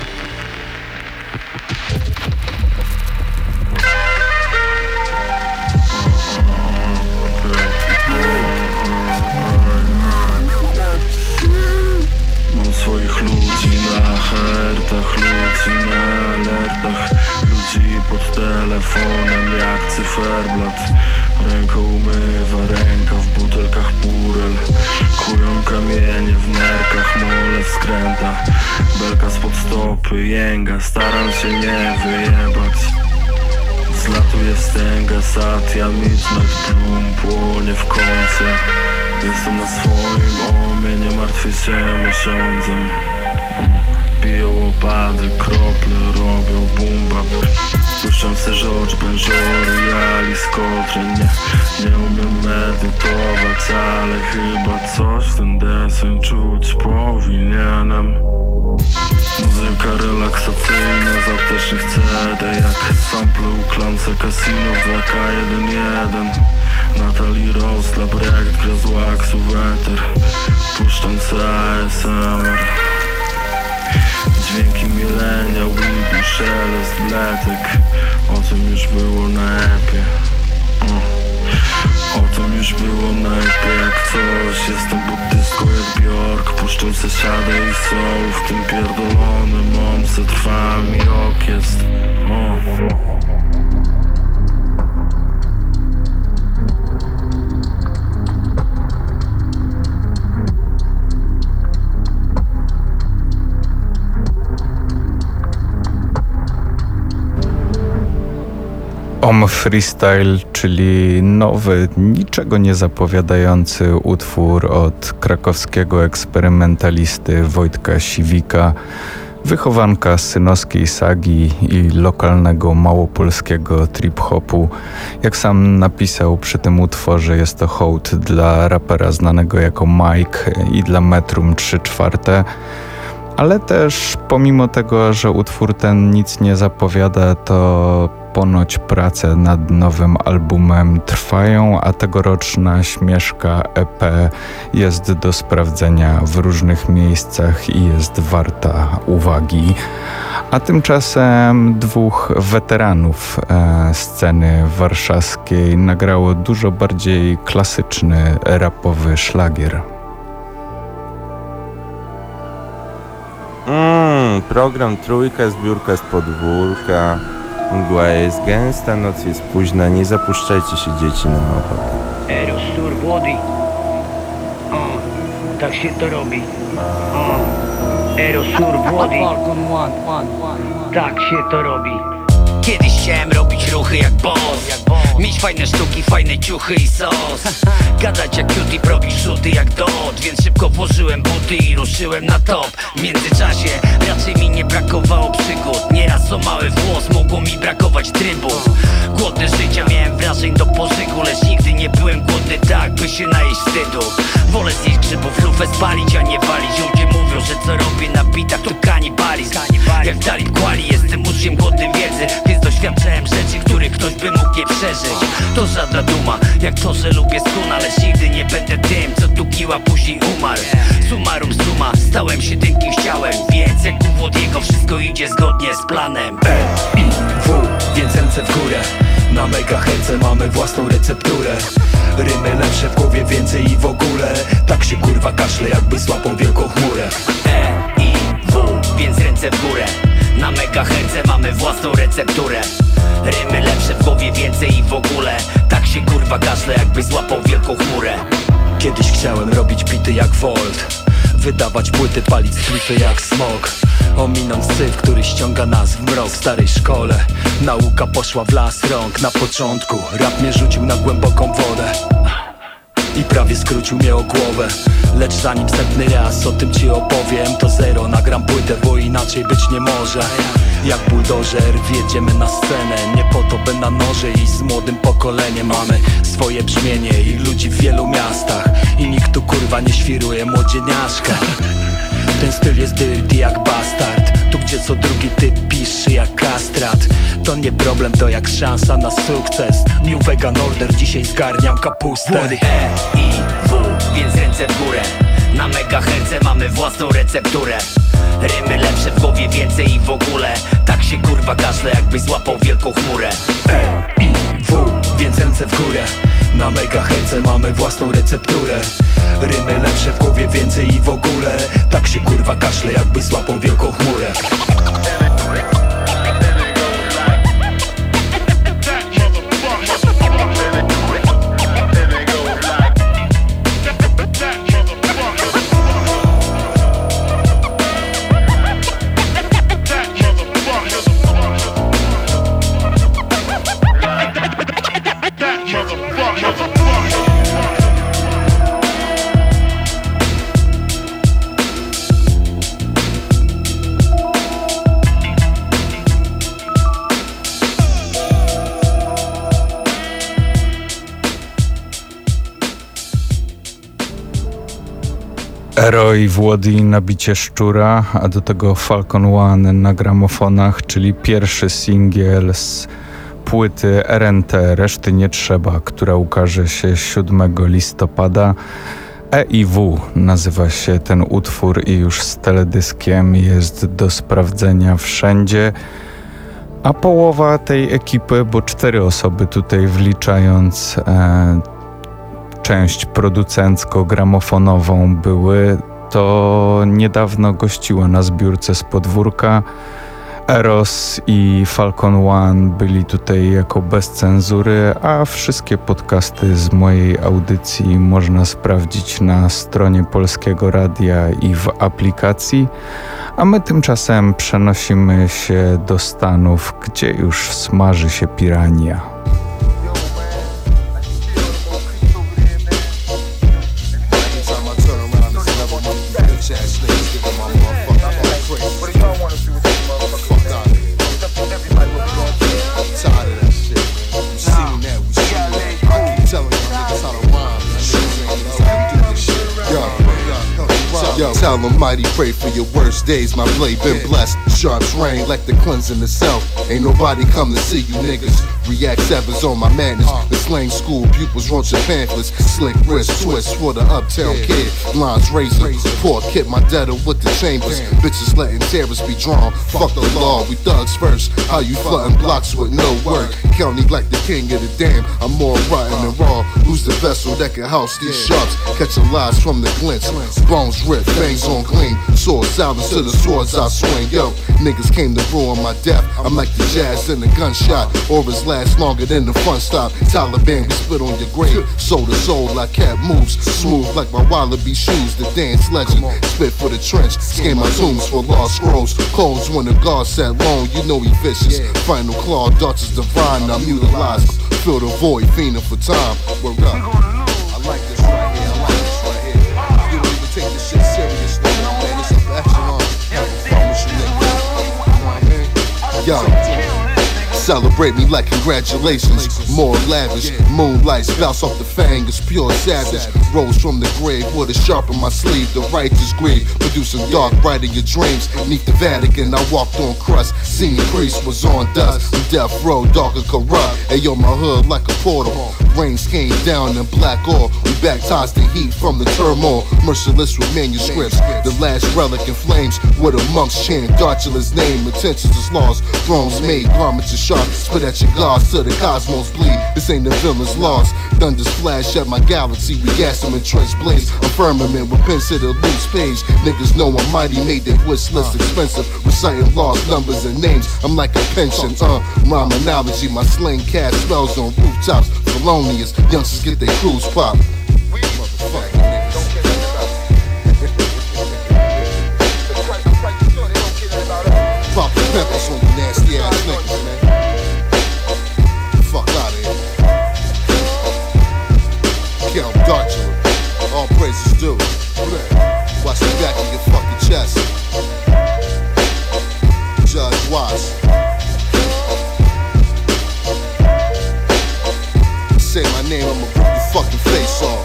Telefonem jak cyferblat. Ręką umywa ręka w butelkach purel. Kują kamienie w nerkach, mole w skrętach. Belka spod stopy jęga, staram się nie wyjebać. Zlatuje wstęga, satia, midnight bloom płonie w końcu. Jestem na swoim omie, nie martwię się miesiącem. Piją opady, krople robią bumba. Puszczam se George Benjory, Alice Coltrane. Nie, nie umiem medytować, ale chyba coś ten deseń czuć powinienem. Muzyka relaksacyjna z aptecznych C D, jak sample u klance Casino w dwa K jeden jeden. Natalie Rose dla Brecht gra z waxu weter. Puszczam se A S M R. Dźwięki milenia, weedu, szelest bletek. O tym już było na epie. O tym już było na epie jak coś. Jestem buddystką jak Bjork. Puszczam se siadę i soul w tym pierdolonym co trwa mi rok jest o. Om Freestyle, czyli nowy, niczego nie zapowiadający utwór od krakowskiego eksperymentalisty Wojtka Siwika, wychowanka synowskiej sagi i lokalnego małopolskiego trip-hopu. Jak sam napisał przy tym utworze, jest to hołd dla rapera znanego jako Mike i dla Metrum trzy czwarte. Ale też pomimo tego, że utwór ten nic nie zapowiada, to ponoć prace nad nowym albumem trwają, a tegoroczna Śmieszka E P jest do sprawdzenia w różnych miejscach i jest warta uwagi. A tymczasem dwóch weteranów e, sceny warszawskiej nagrało dużo bardziej klasyczny, rapowy szlagier. Mm, program Trójka, zbiórka z podwórka. Mgła jest gęsta, noc jest późna, nie zapuszczajcie się dzieci na ochotę. Aerosur wody. O, tak się to robi. O, Aerosur wody. Tak się to robi. Kiedyś chciałem robić ruchy jak boss, mieć fajne sztuki, fajne ciuchy i sos, gadać jak cutie, robić rzuty jak dot. Więc szybko włożyłem buty i ruszyłem na top. W międzyczasie raczej mi nie brakowało przygód. Nieraz o mały włos mogło mi brakować trybów. Głodny życia, miałem wrażeń do pożygu, lecz nigdy nie byłem głodny tak, by się najeść wstydu. Wolę zjeść grzybów, lufę spalić, a nie walić. Ludzie mówią, że co robię na bitach to kanibalizm. Jak w Dalip Kuali, jestem uczniem głodnym wiedzy, więc doświadczałem rzeczy, których ktoś by mógł nie przeżyć. To żadna duma, jak to, że lubię skuna, lecz nigdy nie będę tym, co tu piła, później umarł. Summarum summa, stałem się tym, kim chciałem, więc jak u Włodiego wszystko idzie zgodnie z planem. E, I, W, więc ręce w górę. Na megaherce mamy własną recepturę. Rymy lepsze, w głowie więcej i w ogóle. Tak się kurwa kaszle, jakby złapał wielką chmurę. E, I, W, więc ręce w górę. Na megaherce mamy własną recepturę. Rymy lepsze, w głowie więcej i w ogóle. Tak się kurwa kaszle, jakby złapał wielką chmurę. Kiedyś chciałem robić bity jak Volt, wydawać płyty, palić stripy jak smog, ominąć syf, który ściąga nas w mrok. W starej szkole nauka poszła w las rąk. Na początku rap mnie rzucił na głęboką wodę i prawie skrócił mnie o głowę. Lecz zanim setny raz o tym ci opowiem, to zero, nagram płytę, bo inaczej być nie może. Jak buldożer wjedziemy na scenę, nie po to by na noże iść z młodym pokoleniem. Mamy swoje brzmienie i ludzi w wielu miastach i nikt tu kurwa nie świruje młodzieniaszka. Ten styl jest dirty jak bastard. Tu gdzie co drugi typ piszy jak kastrat. To nie problem, to jak szansa na sukces. New Vegan Order, dzisiaj zgarniam kapustę. E, I, W, więc ręce w górę. Na megaherce mamy własną recepturę. Rymy lepsze, w głowie więcej i w ogóle. Tak się kurwa kaszle, jakby złapał wielką chmurę. E, I, W, więc ręce w górę. Na megaherce mamy własną recepturę. Rymy lepsze, w głowie więcej i w ogóle. Tak się kurwa kaszle, jakby złapał wielką chmurę. Eroi Włodi na bicie szczura, a do tego Falcon One na gramofonach, czyli pierwszy singiel z płyty R N T Reszty nie trzeba, która ukaże się siódmego listopada. E i W nazywa się ten utwór i już z teledyskiem jest do sprawdzenia wszędzie. A połowa tej ekipy, bo cztery osoby tutaj wliczając e, część producencko-gramofonową były, to niedawno gościła na zbiórce z podwórka. Eros i Falcon One byli tutaj jako bez cenzury, a wszystkie podcasty z mojej audycji można sprawdzić na stronie Polskiego Radia i w aplikacji. A my tymczasem przenosimy się do Stanów, gdzie już smaży się pirania. Yo, tell Almighty pray for your worst days. My blade been blessed. Sharps rain like the cleansing itself. Ain't nobody come to see you niggas. React sevens on my madness. The slang school pupils roaching pamphlets. Slick wrist twists for the uptown kid. Blondes razor. Poor kid, my debtor with the chambers. Bitches letting terrorists be drawn. Fuck the law, we thugs first. How you flooding blocks with no work? County like the king of the dam. I'm more rotten than raw. Who's the vessel that can house these sharps? Catching lies from the glints. Bones ripped, fangs on gleam. Sword silence to the swords I swing. Yo, niggas came to ruin my death. I'm like the jazz in the gunshot. Auras last longer than the fun stop. Taliban, we spit on your grave. Soul to soul like cat moves. Smooth like my wallaby shoes. The dance legend. Spit for the trench. Scan my tombs for lost scrolls. Codes when the guard sat long. You know he vicious. Final claw, darts is divine. I'm utilized. Fill the void, fiending for time. Word up. I like this right here. I like this right here. You don't even take this shit serious, man. It's a echelon. I promise you, nigga. You know what I mean? Yo. Celebrate me like congratulations. More lavish. Moonlight spouts off the fang is pure savage. Rose from the grave with a sharp in my sleeve. The righteous greed producing dark bright in your dreams. Neath the Vatican I walked on crust. Seen priest was on dust. Death row dark and corrupt. Ayo, my hood like a portal. Rains came down in black ore. We baptized the heat from the turmoil. Merciless with manuscripts. The last relic in flames. Where the monks chant Darchula's name. Intentions is lost. Thrones made. Garments are sharp. Spit at your guards till the cosmos bleed. This ain't the villain's loss. Thunders flash at my galaxy. We gas them in trench blaze. A firmament with pens to the loose page. Niggas know I'm mighty. Made their wish list expensive. Reciting lost numbers and names. I'm like a pension. Uh, rhyme analogy. My sling cast spells on rooftops. Felonious. Youngsters get their crews pop. Pop the peppers on you nasty ass niggas, man. Fuck out of here. Count Darchula. All praises due. Watch the back of your fucking chest. Judge Watts. Say my name, I'ma rip your fucking face off.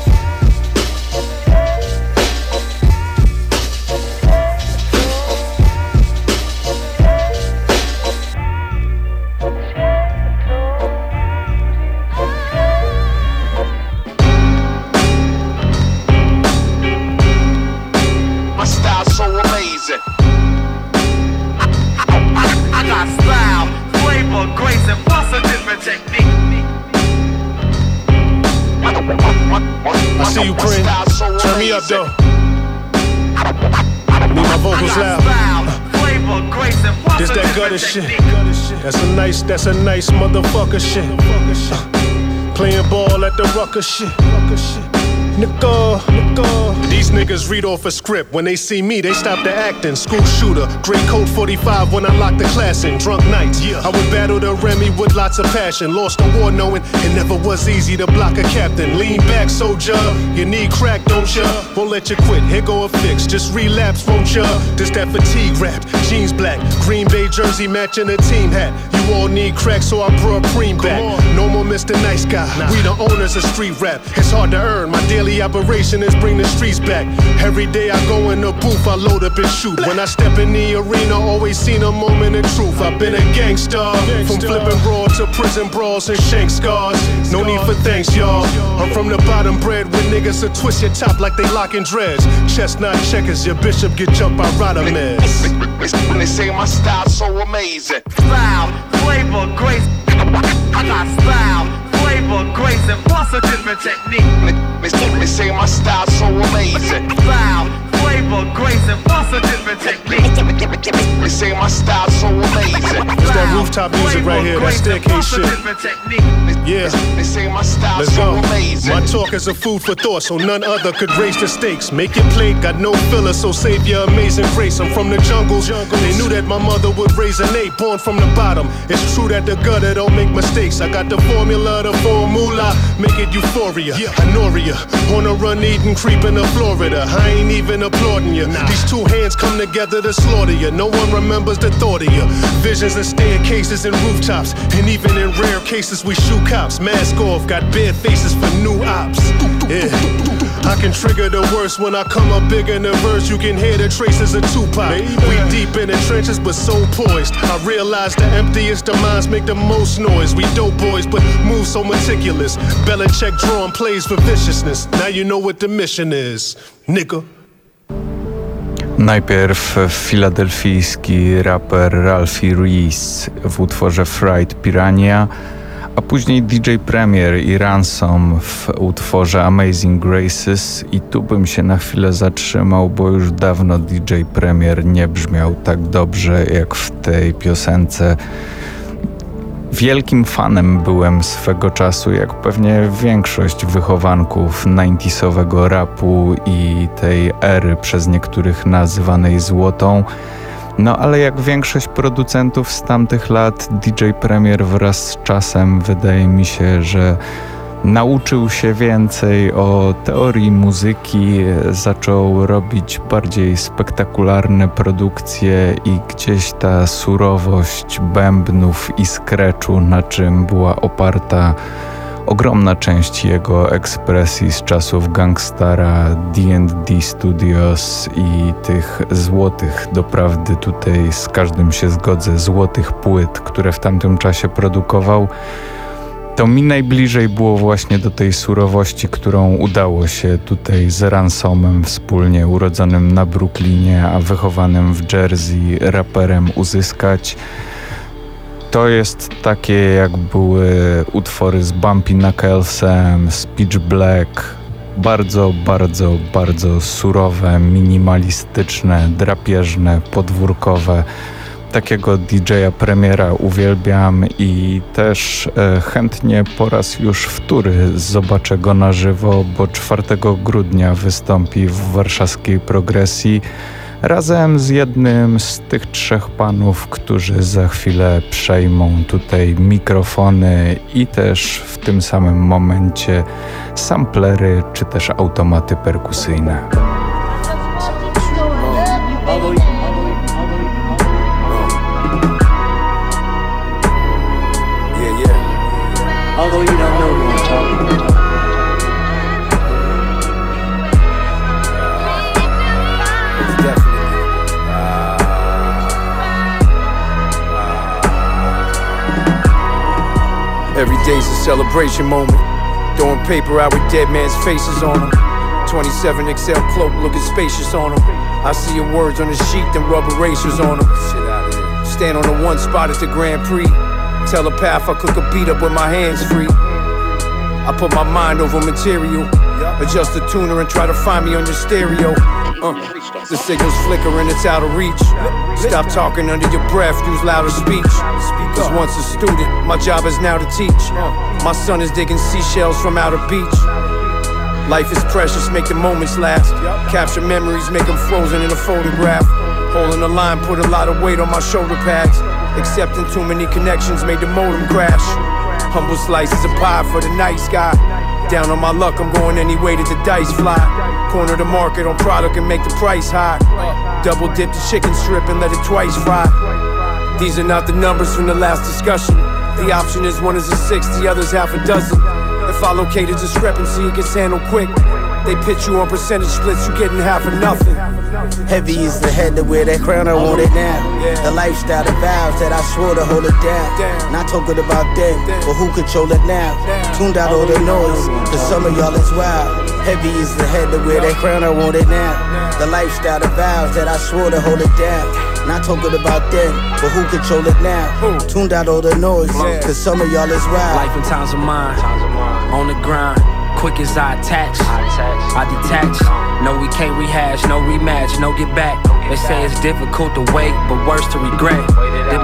I see you, Prin. Turn me up, though. Need my vocals loud. This that gutter shit. That's a nice, that's a nice motherfucker shit. Uh, playing ball at the rucker shit. Nigga, nigga. These niggas read off a script. When they see me, they stop the acting. School shooter, gray coat forty-five when I lock the class in. Drunk nights, yeah. I would battle the Remy with lots of passion. Lost the war knowing it never was easy to block a captain. Lean back, soldier. You need crack, don't ya? Won't let you quit. Here go a fix. Just relapse, won't ya? This that fatigue rap. Jeans black. Green Bay jersey matching a team hat. You all need crack, so I brought Preem back. No more Mister Nice Guy. Nah. We the owners of street rap. It's hard to earn. My daily operation is bring the streets back. Every day I go in the booth, I load up and shoot. When I step in the arena, always seen a moment of truth. I've been a gangster, from flipping raw to prison brawls and shank scars. No need for thanks, y'all. I'm from the bottom bred with niggas that twist your top like they locking dreads. Chestnut checkers, your bishop get jumped by Rodamez. When they say my style's so amazing. Style, flavor, grace. I got style, flavor, grace, and plus a different technique. They say my style's so amazing. Style, flavor, grace, and plus a different technique. They say my style's so amazing. rooftop music right here, that staircase shit. Yeah, let's go. My talk is a food for thought, so none other could raise the stakes. Make it play, got no filler, so save your amazing grace. I'm from the jungle, they knew that my mother would raise an ape, born from the bottom. It's true that the gutter don't make mistakes. I got the formula, the formula, make it euphoria. Honoria, on a run eating, creeping to Florida. I ain't even applauding you. These two hands come together to slaughter you. No one remembers the thought of you. Visions and staircases and rooftops, and even in rare cases we shoot cops. Mask off, got bare faces for new ops. Yeah, I can trigger the worst when I come up big in the verse. You can hear the traces of Tupac. We deep in the trenches, but so poised. I realize the emptiest of minds make the most noise. We dope boys, but move so meticulous. Belichick drawing plays for viciousness. Now you know what the mission is, nigga. Najpierw filadelfijski raper Ralphie Reese w utworze Fried Piranha, a później D J Premier i Ransom w utworze Amazing Graces. I tu bym się na chwilę zatrzymał, bo już dawno D J Premier nie brzmiał tak dobrze jak w tej piosence. Wielkim fanem byłem swego czasu, jak pewnie większość wychowanków dziewięćdziesiątego rapu i tej ery przez niektórych nazywanej złotą. No ale jak większość producentów z tamtych lat, D J Premier wraz z czasem wydaje mi się, że nauczył się więcej o teorii muzyki, zaczął robić bardziej spektakularne produkcje i gdzieś ta surowość bębnów i skreczu, na czym była oparta ogromna część jego ekspresji z czasów Gangstara, D and D Studios i tych złotych, doprawdy tutaj z każdym się zgodzę, złotych płyt, które w tamtym czasie produkował. To mi najbliżej było właśnie do tej surowości, którą udało się tutaj z Ransomem wspólnie urodzonym na Brooklynie, a wychowanym w Jersey raperem uzyskać. To jest takie jak były utwory z Bumpy Knucklesem, z Pitch Black. Bardzo, bardzo, bardzo surowe, minimalistyczne, drapieżne, podwórkowe. Takiego D J-a Premiera uwielbiam i też e, chętnie po raz już wtóry zobaczę go na żywo, bo czwartego grudnia wystąpi w warszawskiej Progresji razem z jednym z tych trzech panów, którzy za chwilę przejmą tutaj mikrofony i też w tym samym momencie samplery czy też automaty perkusyjne. Although you don't know who I'm talking about. It's definitely uh, uh, every day's a celebration moment. Throwing paper out with dead man's faces on them. twenty-seven X L cloak looking spacious on them. I see your words on the sheet, them rubber erasers on them. Stand on the one spot at the Grand Prix. Telepath, I cook a beat up with my hands free. I put my mind over material. Adjust the tuner and try to find me on your stereo. Uh, the signal's flickering, it's out of reach. Stop talking under your breath, use louder speech. Cause once a student, my job is now to teach. My son is digging seashells from outer beach. Life is precious, make the moments last. Capture memories, make them frozen in a photograph. Holding the line, put a lot of weight on my shoulder pads. Accepting too many connections made the modem crash. Humble slices of pie for the nice guy. Down on my luck, I'm going any way that the dice fly. Corner the market on product and make the price high. Double dip the chicken strip and let it twice fry. These are not the numbers from the last discussion. The option is one is a six, the other's half a dozen. If I locate a discrepancy, it gets handled quick. They pitch you on percentage splits, you getting half of nothing. Heavy is the head that wear that crown, I want it now. The lifestyle, the vows that I swore to hold it down. Not talking about them, but who control it now? Tuned out all the noise, cause some of y'all is wild. Heavy is the head that wear that crown, I want it now. The lifestyle, the vows that I swore to hold it down. Not talking about them, but who control it now? Tuned out all the noise, cause some of y'all is wild. Life and times of mine, on the grind. Quick as I attach, I detach. No, we can't rehash, no rematch, no get back. They say it's difficult to wait, but worse to regret. Did my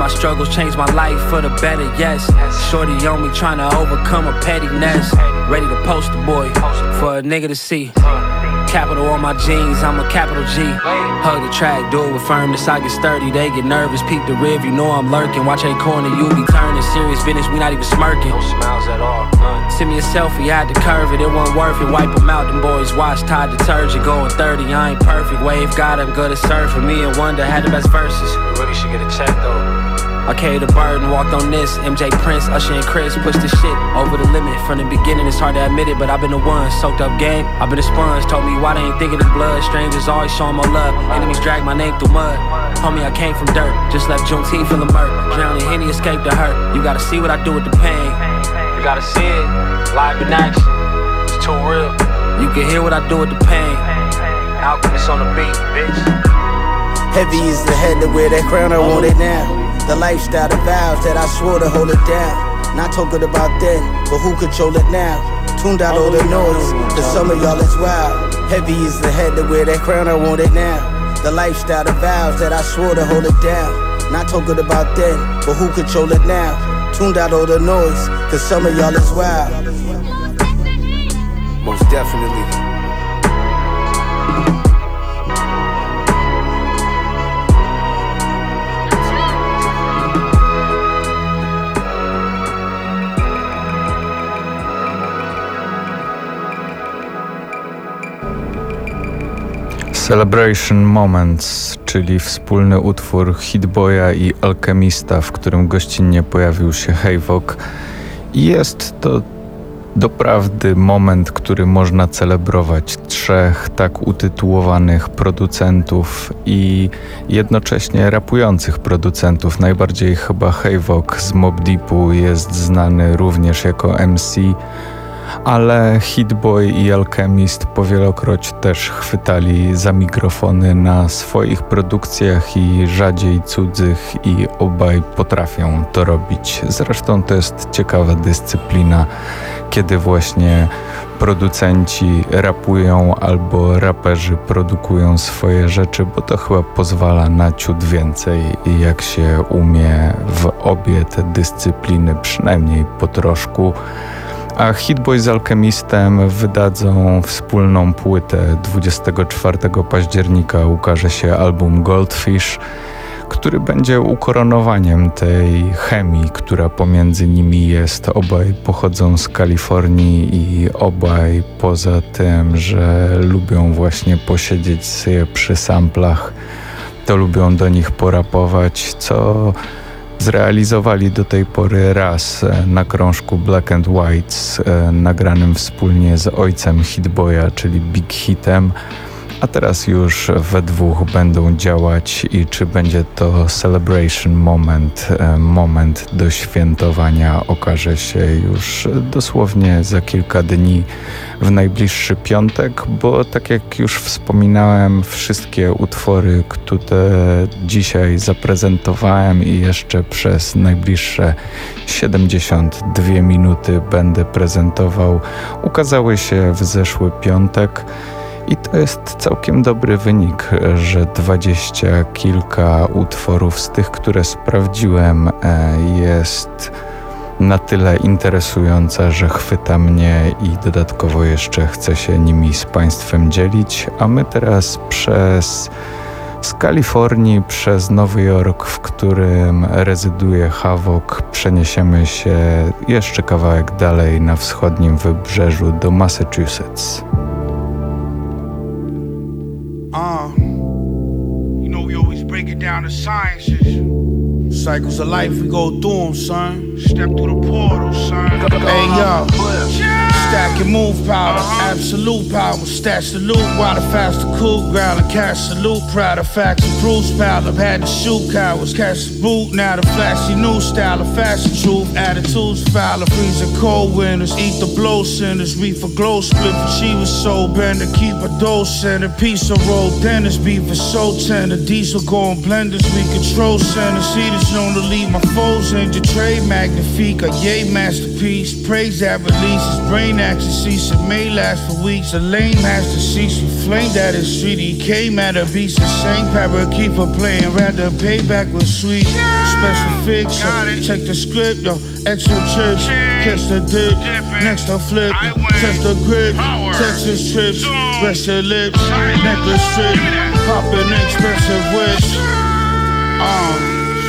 my struggles changed my life for the better, yes. Shorty on me trying to overcome a pettiness. Ready to post the boy for a nigga to see. Capital on my jeans, I'm a capital G. Hug the track, do it with firmness, I get sturdy. They get nervous, peep the rib, you know I'm lurking. Watch a corner, you be turning. Serious business, we not even smirking. No smiles at all, none. Send me a selfie, I had to curve it, it wasn't worth it. Wipe them out, them boys watch Tide detergent. Going thirty, I ain't perfect. Wave got him, good at surfing. Me and Wonder had the best verses. You really should get a check though. I carried the burden, walked on this. M J Prince, Usher and Chris pushed the shit over the limit. From the beginning, it's hard to admit it, but I've been the one. Soaked up game, I've been the sponge. Told me why they ain't thinking of blood. Strangers always showing more love. Enemies drag my name through mud. Homie, I came from dirt. Just left Juneteenth feeling murk. Drowning Henny, escaped the hurt. You gotta see what I do with the pain. You gotta see it, live in action. It's too real. You can hear what I do with the pain. Alchemist on the beat, bitch. Heavy is the head to wear that crown, I want it now. The lifestyle, the vows that I swore to hold it down. Not talking about then, but who control it now? Tuned out all the noise, the some of y'all is wild. Heavy is the head to wear that crown, I want it now. The lifestyle, the vows that I swore to hold it down. Not talking about then, but who control it now? Tuned out all the noise, cause some of y'all is wild. Most definitely. Celebration Moments, czyli wspólny utwór Hit-Boya i Alchemista, w którym gościnnie pojawił się Havoc. I jest to doprawdy moment, który można celebrować. Trzech tak utytułowanych producentów i jednocześnie rapujących producentów. Najbardziej chyba Havoc z Mobb Deepu jest znany również jako M C, ale Hit-Boy i Alchemist powielokroć też chwytali za mikrofony na swoich produkcjach i rzadziej cudzych i obaj potrafią to robić. Zresztą to jest ciekawa dyscyplina, kiedy właśnie producenci rapują albo raperzy produkują swoje rzeczy, bo to chyba pozwala na ciut więcej, jak się umie w obie te dyscypliny, przynajmniej po troszku. A Hit-Boy z Alchemistem wydadzą wspólną płytę. dwudziestego czwartego października ukaże się album Goldfish, który będzie ukoronowaniem tej chemii, która pomiędzy nimi jest. Obaj pochodzą z Kalifornii i obaj poza tym, że lubią właśnie posiedzieć sobie przy samplach, to lubią do nich porapować, co zrealizowali do tej pory raz na krążku Black and Whites, nagranym wspólnie z ojcem Hit-Boya, czyli Big Hitem, a teraz już we dwóch będą działać i czy będzie to celebration moment, moment do świętowania, okaże się już dosłownie za kilka dni, w najbliższy piątek, bo tak jak już wspominałem, wszystkie utwory, które dzisiaj zaprezentowałem i jeszcze przez najbliższe siedemdziesiąt dwie minuty będę prezentował, ukazały się w zeszły piątek. I to jest całkiem dobry wynik, że dwadzieścia kilka utworów z tych, które sprawdziłem, jest na tyle interesująca, że chwyta mnie i dodatkowo jeszcze chcę się nimi z Państwem dzielić. A my teraz przez z Kalifornii, przez Nowy Jork, w którym rezyduje Havoc, przeniesiemy się jeszcze kawałek dalej na wschodnim wybrzeżu do Massachusetts. Uh, you know, we always break it down to sciences. Cycles of life, we go through them, son. Step through the portal, son. Hey, yo. Stack and move power, absolute power. Stash the loot while the faster cool ground and cash salute. Proud of facts and Bruce pal. I've had to shoot cowards, catch the boot. Now the flashy new style of fashion truth. Attitudes foul, freezing cold winners. Eat the blow centers, reef a glow split. She was so bender, keep a dough center. Piece of rolled dentist, beef is so tender. Diesel going blenders, we control centers. Heaters known to leave my foes in your trade magnifique. A yay masterpiece, praise that releases brain cease, it may last for weeks. A lame has deceased, you flamed at his street. He came at a beast, the same parakeet for playing. Rather payback was sweet. Special fix, so check the script, yo. Extra trips, catch the dip. Next I flip, test the grip. Texas trips, rest your lips. Necklace strip, poppin' expensive whips. Um.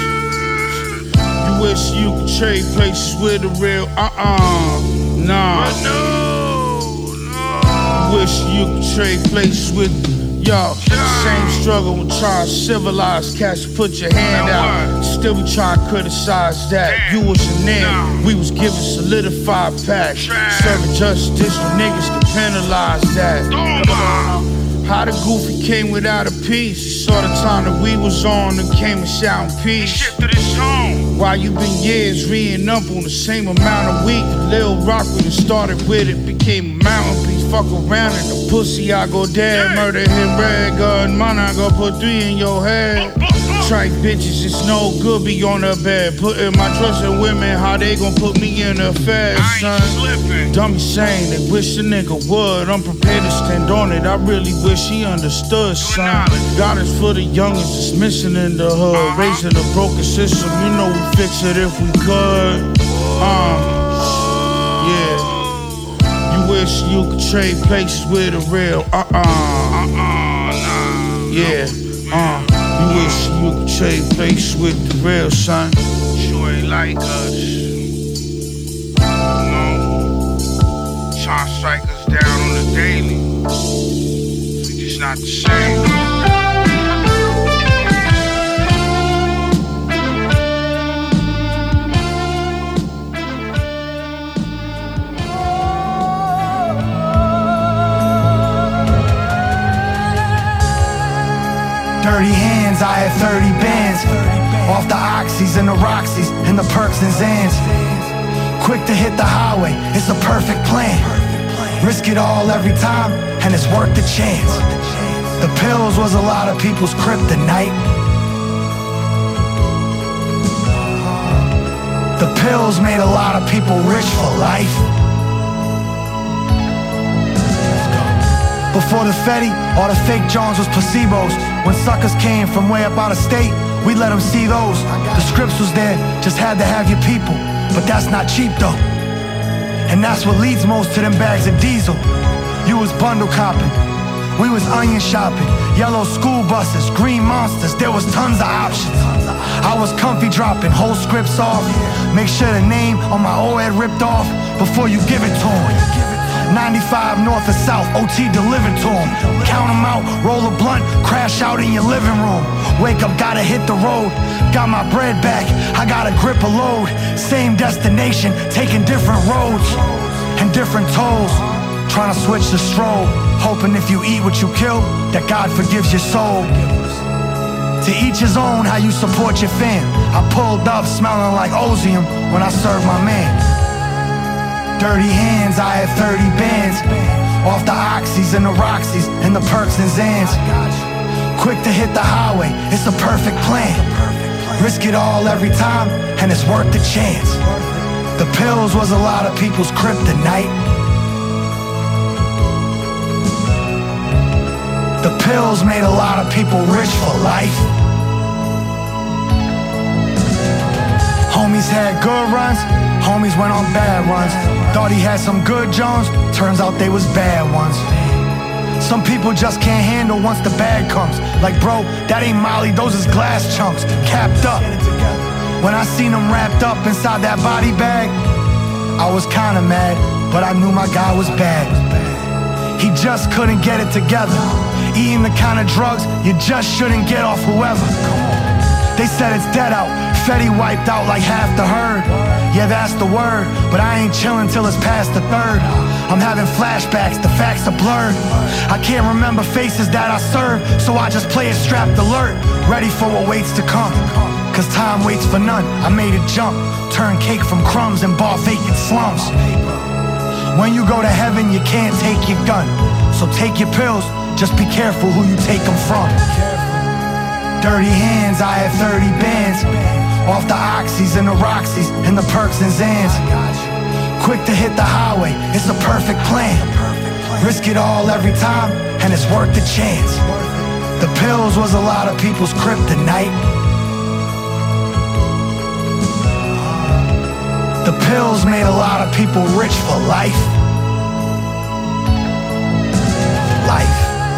Wish you could trade places with the real, uh-uh, nah. No, no. Wish you could trade places with, yo. Same struggle with trying to civilize cats. Put your hand out, still we try to criticize that. You was a nigga, we was giving solidified packs. Serving justice when niggas can penalize that. How the goofy came without a piece. You saw the time that we was on and came and shouting peace. Shifted his home. While you been years reading up on the same amount of week. Lil Rock when it started with it became a mountain piece. Fuck around in the pussy, I go dead. Murder him, red gun, man, I go put three in your head. Trike bitches, it's no good, be on the bed. Putting my trust in women, how they gon' put me in a fast, son? Dummy saying they wish a nigga would. I'm prepared to stand on it, I really wish he understood, son. God is for the youngins, it's missing in the hood. Raising a broken system, you know we fix it if we could. Um, yeah. You wish you could trade places with a real, uh-uh, uh-uh, nah. Yeah, uh. You wish you could trade places with the real, son. Sure ain't like us. You know, try to strike us down on the daily. We just not the same. Dirty hands, I had thirty bands. Off the oxys and the Roxys and the perks and Zans. Quick to hit the highway, it's a perfect plan. Risk it all every time, and it's worth the chance. The pills was a lot of people's kryptonite. The pills made a lot of people rich for life. Before the Fetty, all the fake Johns was placebos. When suckers came from way up out of state, we let them see those. The scripts was there, just had to have your people. But that's not cheap though. And that's what leads most to them bags of diesel. You was bundle copping, we was onion shopping. Yellow school buses, green monsters, there was tons of options. I was comfy dropping whole scripts off. Make sure the name on my O-Ed ripped off before you give it to them. ninety-five north or south, O T delivered to them. Count them out, roll a blunt, crash out in your living room. Wake up, gotta hit the road. Got my bread back, I gotta grip a load. Same destination, taking different roads and different tolls. Trying to switch the stroll, hoping if you eat what you kill, that God forgives your soul. To each his own, how you support your fam. I pulled up smelling like Ozium when I served my man. Dirty hands, I had thirty bands. Off the oxys and the Roxys and the perks and Zans. Quick to hit the highway, it's a perfect plan. Risk it all every time, and it's worth the chance. The pills was a lot of people's kryptonite. The pills made a lot of people rich for life. Homies had good runs, homies went on bad runs. Thought he had some good Jones, turns out they was bad ones. Some people just can't handle once the bag comes. Like bro, that ain't Molly, those is glass chunks, capped up. When I seen them wrapped up inside that body bag, I was kinda mad, but I knew my guy was bad. He just couldn't get it together. Eating the kind of drugs you just shouldn't get off whoever. They said it's dead out, Fetty wiped out like half the herd. Yeah, that's the word, but I ain't chillin' till it's past the third. I'm having flashbacks, the facts are blurred. I can't remember faces that I served, so I just play it strapped alert, ready for what waits to come. Cause time waits for none, I made it jump. Turn cake from crumbs and bar vacant slums. When you go to heaven, you can't take your gun. So take your pills, just be careful who you take them from. Dirty hands, I had thirty bands. Off the oxys and the Roxys and the perks and Zans. quick to hit the highway, it's a perfect plan. Risk it all every time, and it's worth the chance. The pills was a lot of people's kryptonite. The pills made a lot of people rich for life. Life.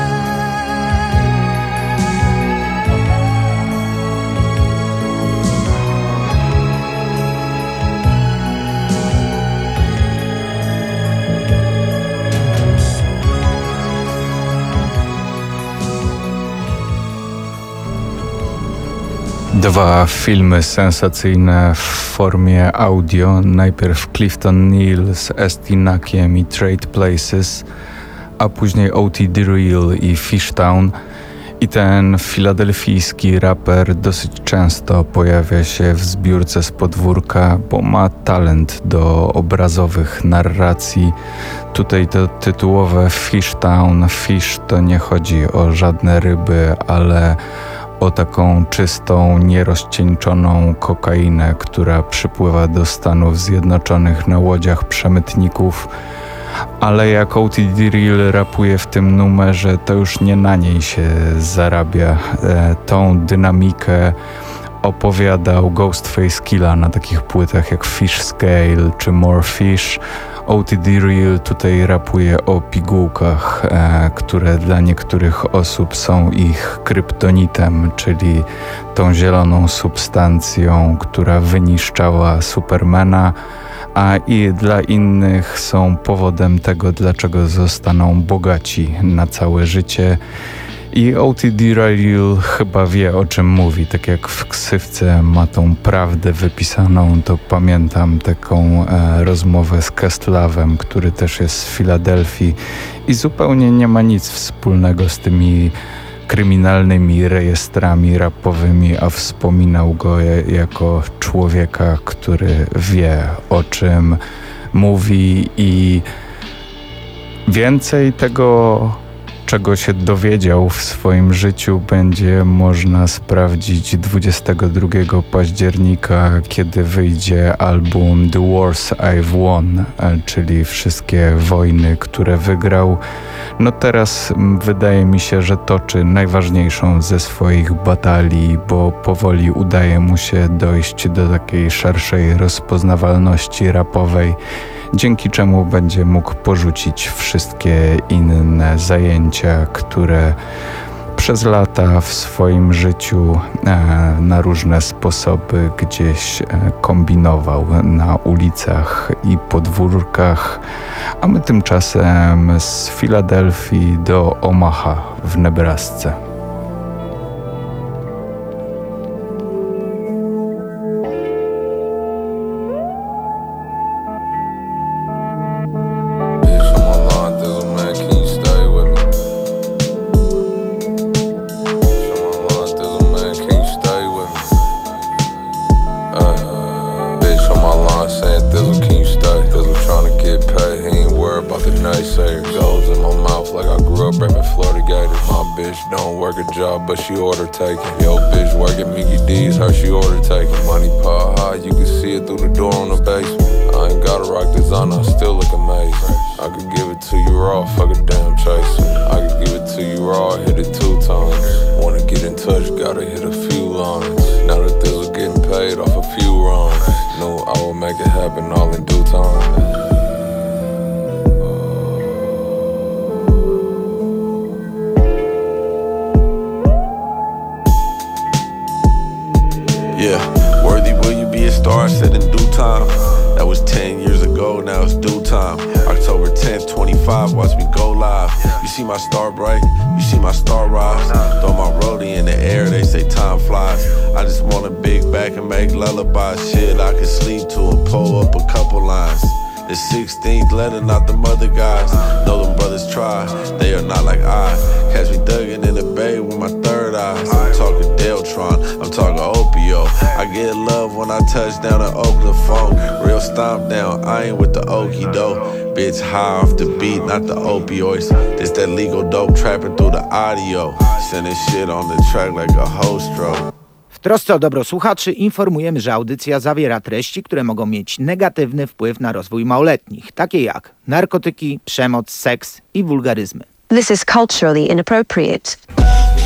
Dwa filmy sensacyjne w formie audio. Najpierw Clifton Neal z Estinakiem i Trade Places, a później O T D-Real i Fishtown. I ten filadelfijski raper dosyć często pojawia się w zbiórce z podwórka, bo ma talent do obrazowych narracji. Tutaj to tytułowe Fishtown. Fish to nie chodzi o żadne ryby, ale o taką czystą, nierozcieńczoną kokainę, która przypływa do Stanów Zjednoczonych na łodziach przemytników. Ale jak O T D-Real rapuje w tym numerze, to już nie na niej się zarabia. E, tą dynamikę opowiadał Ghostface Killah na takich płytach jak Fish Scale czy More Fish. O T D-Real tutaj rapuje o pigułkach, e, które dla niektórych osób są ich kryptonitem, czyli tą zieloną substancją, która wyniszczała Supermana, a i dla innych są powodem tego, dlaczego zostaną bogaci na całe życie. I O T D-Real chyba wie, o czym mówi. Tak jak w ksywce ma tą prawdę wypisaną, to pamiętam taką e, rozmowę z Kestlawem, który też jest z Filadelfii i zupełnie nie ma nic wspólnego z tymi kryminalnymi rejestrami rapowymi, a wspominał go je, jako człowieka, który wie, o czym mówi, i więcej tego, czego się dowiedział w swoim życiu, będzie można sprawdzić dwudziestego drugiego października, kiedy wyjdzie album The Wars I've Won, czyli wszystkie wojny, które wygrał. No teraz wydaje mi się, że toczy najważniejszą ze swoich batalii, bo powoli udaje mu się dojść do takiej szerszej rozpoznawalności rapowej, dzięki czemu będzie mógł porzucić wszystkie inne zajęcia, które przez lata w swoim życiu e, na różne sposoby gdzieś e, kombinował na ulicach i podwórkach, a my tymczasem z Filadelfii do Omaha w Nebrasce. But she order taking. Yo, bitch working Mickey D's, her she order taking. Money pile high, you can see it through the door on the basement. I ain't gotta rock designer, I still look amazing. I could give it to you raw, fuck a damn chaser. I could give it to you raw, hit it two times. Wanna get in touch, gotta hit a few lines. Now that this was getting paid off a few runs, knew I would make it happen all in due time. Yeah, worthy will you be a star, said in due time. That was ten years ago, now it's due time. October tenth, twenty-five, watch me go live. You see my star bright, you see my star rise. Throw my roadie in the air, they say time flies. I just want a big back and make lullabies. Shit, I can sleep to and pull up a couple lines. The sixteenth letter, not the mother guys. Know them brothers try, they are not like I. Catch me thugging in the bay with my third eyes. I'm talking Deltron, I'm talking Opio. I get love when I touch down in Oakland phone. Real stomp down, I ain't with the okie doke. Bitch high off the beat, not the opioids. This that legal dope trapping through the audio. Sending shit on the track like a host stroke. W trosce o dobro słuchaczy informujemy, że audycja zawiera treści, które mogą mieć negatywny wpływ na rozwój małoletnich, takie jak narkotyki, przemoc, seks i wulgaryzmy. This is culturally inappropriate.